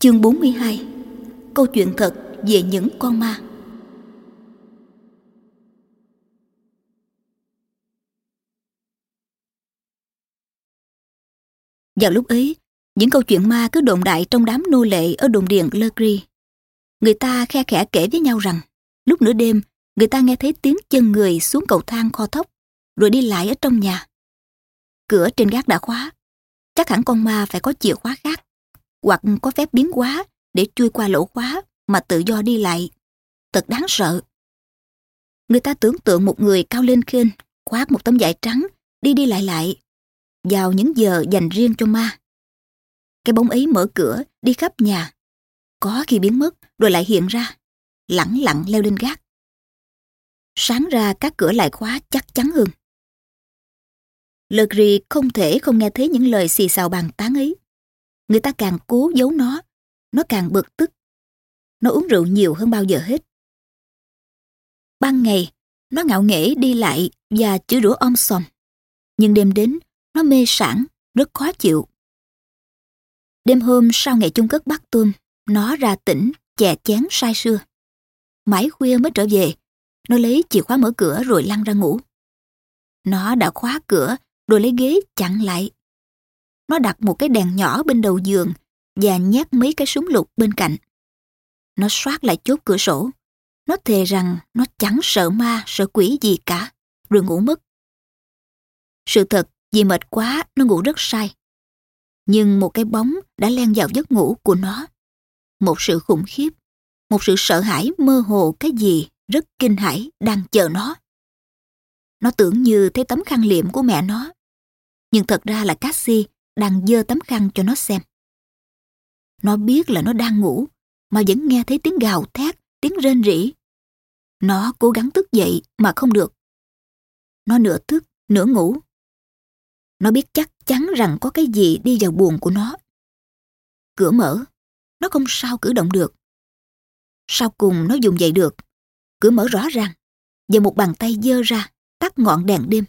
Chương 42. Câu chuyện thật về những con ma. Vào lúc ấy, những câu chuyện ma cứ đồn đại trong đám nô lệ ở đồn điện Legris. Người ta khe khẽ kể với nhau rằng lúc nửa đêm người ta nghe thấy tiếng chân người xuống cầu thang kho thóc rồi đi lại ở trong nhà. Cửa trên gác đã khóa, chắc hẳn con ma phải có chìa khóa khác hoặc có phép biến hóa để chui qua lỗ khóa mà tự do đi lại. Thật đáng sợ. Người ta tưởng tượng một người cao lên khênh, khoác một tấm vải trắng, đi đi lại vào những giờ dành riêng cho ma. Cái bóng ấy mở cửa đi khắp nhà, có khi biến mất rồi lại hiện ra, lẳng lặng leo lên gác. Sáng ra các cửa lại khóa chắc chắn hơn. Legris không thể không nghe thấy những lời xì xào bàn tán ấy. Người ta càng cố giấu nó càng bực tức. Nó uống rượu nhiều hơn bao giờ hết. Ban ngày, nó ngạo nghễ đi lại và chửi rủa om sòm. Nhưng đêm đến, nó mê sảng, rất khó chịu. Đêm hôm sau ngày chung cất bát tôm, nó ra tỉnh, chè chén say sưa. Mãi khuya mới trở về, nó lấy chìa khóa mở cửa rồi lăn ra ngủ. Nó đã khóa cửa rồi lấy ghế chặn lại. Nó đặt một cái đèn nhỏ bên đầu giường và nhét mấy cái súng lục bên cạnh. Nó soát lại chốt cửa sổ. Nó thề rằng nó chẳng sợ ma, sợ quỷ gì cả, rồi ngủ mất. Sự thật, vì mệt quá, nó ngủ rất say. Nhưng một cái bóng đã len vào giấc ngủ của nó. Một sự khủng khiếp, một sự sợ hãi mơ hồ cái gì rất kinh hãi đang chờ nó. Nó tưởng như thấy tấm khăn liệm của mẹ nó. Nhưng thật ra là Cassie đang giơ tấm khăn cho nó xem. Nó biết là nó đang ngủ, mà vẫn nghe thấy tiếng gào thét, tiếng rên rỉ. Nó cố gắng thức dậy mà không được. Nó nửa thức, nửa ngủ. Nó biết chắc chắn rằng có cái gì đi vào buồng của nó. Cửa mở, nó không sao cử động được. Sau cùng nó dùng dậy được. Cửa mở rõ ràng, và một bàn tay giơ ra, tắt ngọn đèn đêm.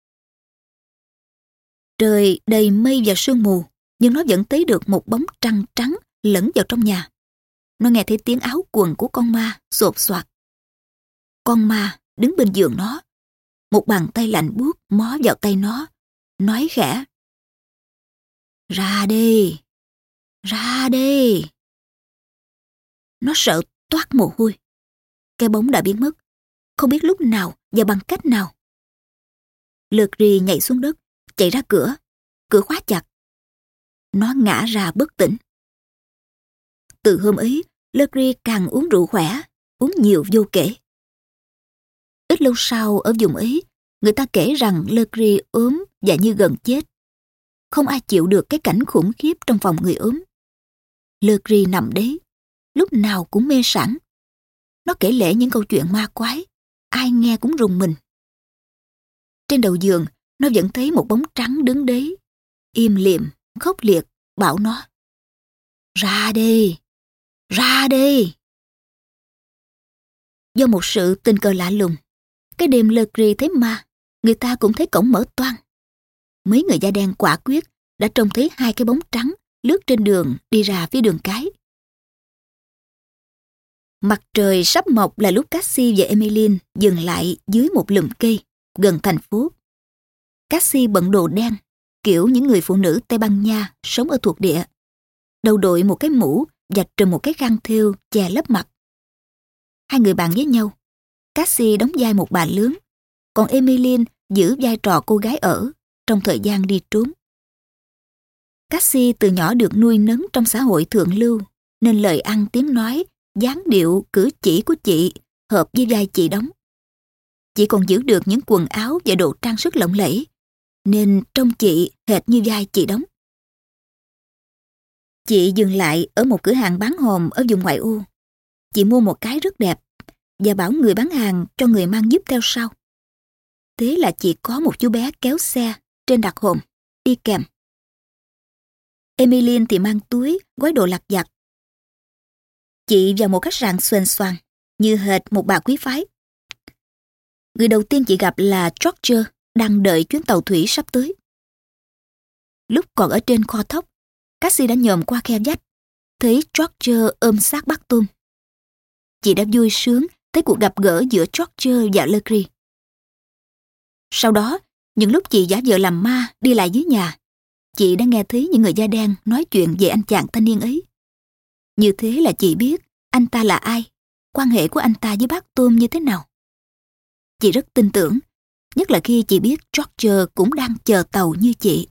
Trời đầy mây và sương mù, nhưng nó vẫn thấy được một bóng trăng trắng lẫn vào trong nhà. Nó nghe thấy tiếng áo quần của con ma xột xoạt. Con ma đứng bên giường nó. Một bàn tay lạnh buốt mó vào tay nó, nói khẽ: "Ra đi, ra đi." Nó sợ toát mồ hôi. Cái bóng đã biến mất, không biết lúc nào và bằng cách nào. Legris nhảy xuống đất, chạy ra cửa. Cửa khóa chặt. Nó ngã ra bất tỉnh. Từ hôm ấy, Legris càng uống rượu khỏe, uống nhiều vô kể. Ít lâu sau ở vùng ấy, người ta kể rằng Legris ốm và như gần chết. Không ai chịu được cái cảnh khủng khiếp trong phòng người ốm. Legris nằm đấy, lúc nào cũng mê sảng. Nó kể lể những câu chuyện ma quái, ai nghe cũng rùng mình. Trên đầu giường, nó vẫn thấy một bóng trắng đứng đấy, im lìm, khốc liệt, bảo nó: "Ra đi, ra đi." Do một sự tình cờ lạ lùng, cái đêm Legris thấy ma, người ta cũng thấy cổng mở toang. Mấy người da đen quả quyết đã trông thấy hai cái bóng trắng lướt trên đường đi ra phía đường cái. Mặt trời sắp mọc là lúc Cassie và Emmeline dừng lại dưới một lùm cây gần thành phố. Cassie bận đồ đen, kiểu những người phụ nữ Tây Ban Nha sống ở thuộc địa. Đầu đội một cái mũ và trùm một cái khăn thêu che lấp mặt. Hai người bạn với nhau. Cassie đóng vai một bà lớn, còn Emmeline giữ vai trò cô gái ở trong thời gian đi trốn. Cassie từ nhỏ được nuôi nấng trong xã hội thượng lưu, nên lời ăn tiếng nói, dáng điệu, cử chỉ của chị hợp với vai chị đóng. Chị còn giữ được những quần áo và đồ trang sức lộng lẫy, nên trông chị hệt như vai chị đóng. Chị dừng lại ở một cửa hàng bán hòm ở vùng ngoại ô. Chị mua một cái rất đẹp và bảo người bán hàng cho người mang giúp theo sau. Thế là chị có một chú bé kéo xe trên đặt hòm, đi kèm. Emmeline thì mang túi, gói đồ lặt vặt. Chị vào một khách sạn xoành xoàng, như hệt một bà quý phái. Người đầu tiên chị gặp là George, đang đợi chuyến tàu thủy sắp tới. Lúc còn ở trên kho thóc, Cassie đã nhòm qua khe vách. thấy George ôm xác bác Tôm. Chị đã vui sướng tới cuộc gặp gỡ giữa George và Legree. Sau đó, những lúc chị giả vờ làm ma đi lại dưới nhà, chị đã nghe thấy những người da đen nói chuyện về anh chàng thanh niên ấy. Như thế là chị biết anh ta là ai, quan hệ của anh ta với bác Tôm như thế nào. Chị rất tin tưởng, nhất là khi chị biết George cũng đang chờ tàu như chị.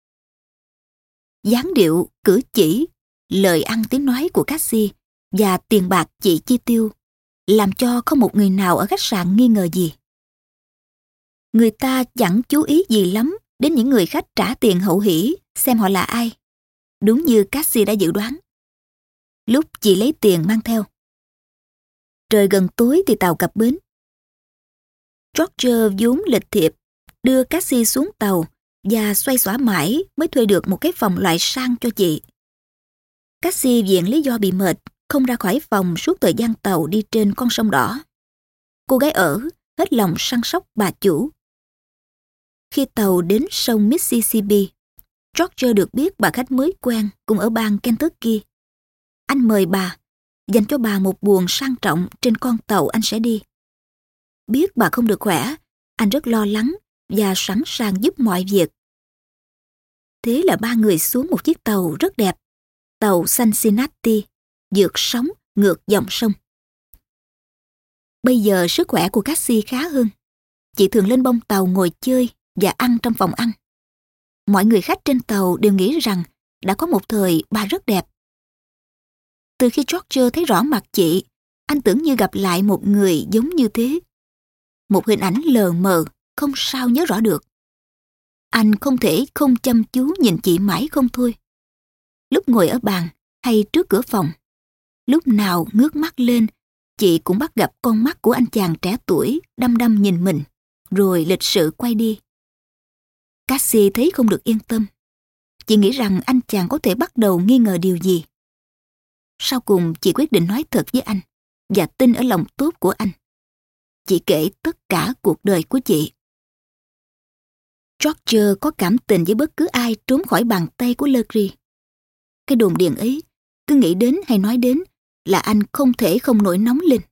Dáng điệu, cử chỉ, lời ăn tiếng nói của Cassie và tiền bạc chị chi tiêu làm cho không một người nào ở khách sạn nghi ngờ gì. Người ta chẳng chú ý gì lắm đến những người khách trả tiền hậu hỷ xem họ là ai, đúng như Cassie đã dự đoán. Lúc chị lấy tiền mang theo, trời gần tối thì tàu cập bến. George vốn lịch thiệp đưa Cassie xuống tàu và xoay xỏa mãi mới thuê được một cái phòng loại sang cho chị. Cassie viện lý do bị mệt, không ra khỏi phòng suốt thời gian tàu đi trên con sông đỏ. Cô gái ở hết lòng săn sóc bà chủ. Khi tàu đến sông Mississippi, George được biết bà khách mới quen cũng ở bang Kentucky. Anh mời bà, dành cho bà một buồng sang trọng trên con tàu anh sẽ đi. Biết bà không được khỏe, anh rất lo lắng và sẵn sàng giúp mọi việc. Thế là ba người xuống một chiếc tàu rất đẹp, tàu Cincinnati, vượt sóng ngược dòng sông. Bây giờ sức khỏe của Cassie khá hơn. Chị thường lên bông tàu ngồi chơi và ăn trong phòng ăn. Mọi người khách trên tàu đều nghĩ rằng đã có một thời bà rất đẹp. Từ khi George thấy rõ mặt chị, anh tưởng như gặp lại một người giống như thế. Một hình ảnh lờ mờ, không sao nhớ rõ được. Anh không thể không chăm chú nhìn chị mãi không thôi. Lúc ngồi ở bàn hay trước cửa phòng, lúc nào ngước mắt lên, chị cũng bắt gặp con mắt của anh chàng trẻ tuổi đăm đăm nhìn mình, rồi lịch sự quay đi. Cassie thấy không được yên tâm. Chị nghĩ rằng anh chàng có thể bắt đầu nghi ngờ điều gì. Sau cùng chị quyết định nói thật với anh và tin ở lòng tốt của anh. Chị kể tất cả cuộc đời của chị. George có cảm tình với bất cứ ai trốn khỏi bàn tay của Legree. Cái đồn điền ấy, cứ nghĩ đến hay nói đến là anh không thể không nổi nóng lên.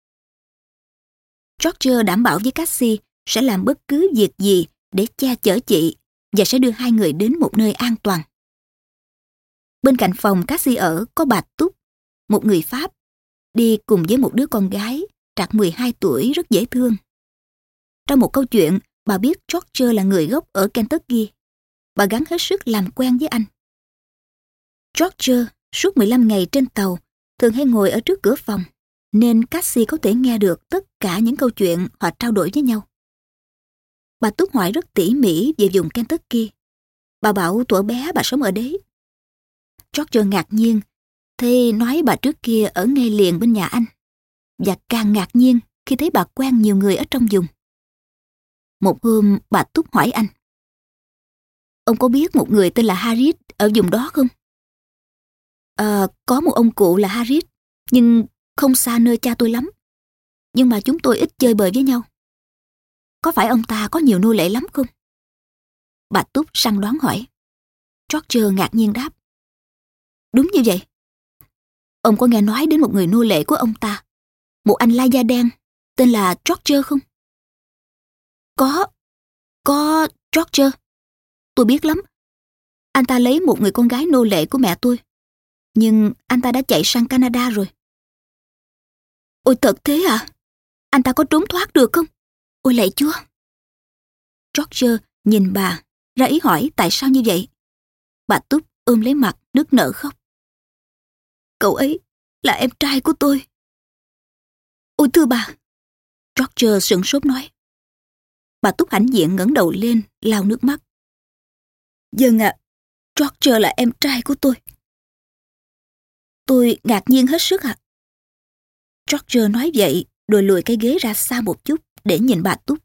George đảm bảo với Cassie sẽ làm bất cứ việc gì để che chở chị và sẽ đưa hai người đến một nơi an toàn. Bên cạnh phòng Cassie ở có bà Túc, một người Pháp, đi cùng với một đứa con gái trạc 12 tuổi rất dễ thương. Trong một câu chuyện, bà biết George là người gốc ở Kentucky. Bà gắng hết sức làm quen với anh. George suốt 15 ngày trên tàu thường hay ngồi ở trước cửa phòng, nên Cassie có thể nghe được tất cả những câu chuyện họ trao đổi với nhau. Bà Túc hỏi rất tỉ mỉ về vùng Kentucky. Bà bảo thuở bé bà sống ở đấy. George ngạc nhiên, thế nói bà trước kia ở ngay liền bên nhà anh. Và càng ngạc nhiên khi thấy bà quen nhiều người ở trong vùng. Một hôm bà Túc hỏi anh: "Ông có biết một người tên là Harris ở vùng đó không?" Có một ông cụ là Harris, nhưng không xa nơi cha tôi lắm. Nhưng mà chúng tôi ít chơi bời với nhau. Có phải ông ta có nhiều nô lệ lắm không?" Bà Túc săn đoán hỏi. George ngạc nhiên đáp: "Đúng như vậy. Ông có nghe nói đến một người nô lệ của ông ta, một anh lai da đen, tên là George không?" Có George. Tôi biết lắm. Anh ta lấy một người con gái nô lệ của mẹ tôi. Nhưng anh ta đã chạy sang Canada rồi." "Ôi thật thế à? Anh ta có trốn thoát được không? Ôi lạy Chúa!" George nhìn bà, ra ý hỏi tại sao như vậy. Bà Túc ôm lấy mặt nức nở khóc. "Cậu ấy là em trai của tôi." "Ôi thưa bà!" George sửng sốt nói. Bà Túc hãnh diện ngẩng đầu lên, lau nước mắt. "Vâng ạ, George là em trai của tôi." "Tôi ngạc nhiên hết sức ạ." George nói vậy rồi lùi cái ghế ra xa một chút để nhìn bà Túc.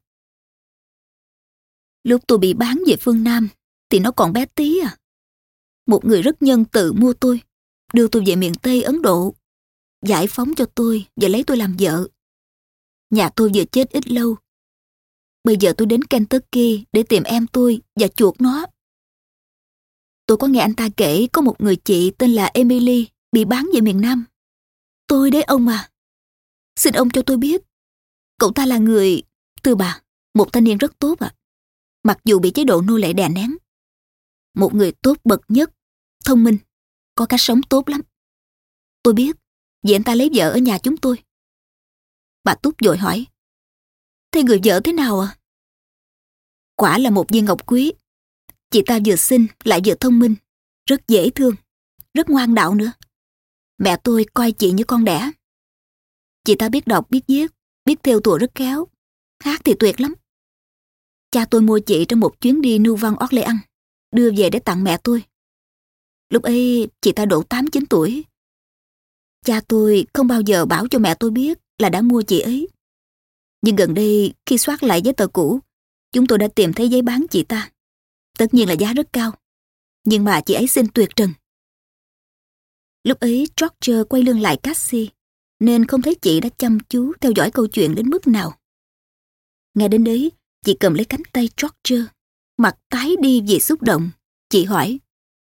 "Lúc tôi bị bán về phương Nam thì nó còn bé tí à. Một người rất nhân từ mua tôi, đưa tôi về miền Tây Ấn Độ, giải phóng cho tôi và lấy tôi làm vợ. Nhà tôi vừa chết ít lâu. Bây giờ tôi đến Kentucky để tìm em tôi và chuộc nó. Tôi có nghe anh ta kể có một người chị tên là Emily bị bán về miền Nam. Tôi đấy ông à. Xin ông cho tôi biết. Cậu ta là người... Thưa bà, một thanh niên rất tốt ạ. Mặc dù bị chế độ nô lệ đè nén. Một người tốt bậc nhất, thông minh, có cách sống tốt lắm. Tôi biết, vì anh ta lấy vợ ở nhà chúng tôi. Bà Túc vội hỏi. Thế người vợ thế nào à? Quả là một viên ngọc quý. Chị ta vừa xinh lại vừa thông minh, rất dễ thương, rất ngoan đạo nữa. Mẹ tôi coi chị như con đẻ. Chị ta biết đọc, biết viết, biết thêu thùa rất khéo. Hát thì tuyệt lắm. Cha tôi mua chị trong một chuyến đi Nouvelle-Orléans, đưa về để tặng mẹ tôi. Lúc ấy chị ta độ 8-9 tuổi. Cha tôi không bao giờ bảo cho mẹ tôi biết là đã mua chị ấy. Nhưng gần đây khi soát lại giấy tờ cũ, chúng tôi đã tìm thấy giấy bán chị ta. Tất nhiên là giá rất cao, nhưng mà chị ấy xinh tuyệt trần. Lúc ấy George quay lưng lại Cassie, nên không thấy chị đã chăm chú theo dõi câu chuyện đến mức nào. Nghe đến đấy, chị cầm lấy cánh tay George, mặt tái đi vì xúc động. Chị hỏi.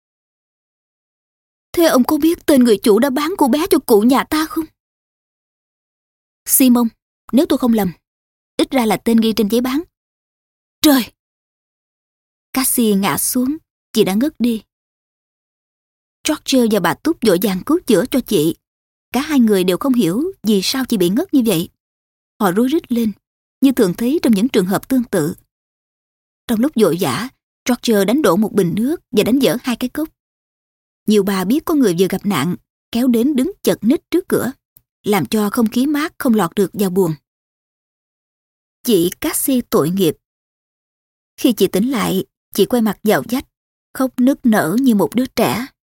Thế ông có biết tên người chủ đã bán cô bé cho cụ nhà ta không? Simon, nếu tôi không lầm, ít ra là tên ghi trên giấy bán. Trời! Cassie ngã xuống, chị đã ngất đi. George và bà Túc vội vàng cứu chữa cho chị. Cả hai người đều không hiểu vì sao chị bị ngất như vậy. Họ rối rít lên, như thường thấy trong những trường hợp tương tự. Trong lúc vội vã, George đánh đổ một bình nước và đánh vỡ 2 cái cốc. Nhiều bà biết có người vừa gặp nạn, kéo đến đứng chật ních trước cửa, làm cho không khí mát không lọt được vào buồng. Chị Cassie tội nghiệp. Khi chị tỉnh lại, chị quay mặt vào vách, khóc nức nở như một đứa trẻ.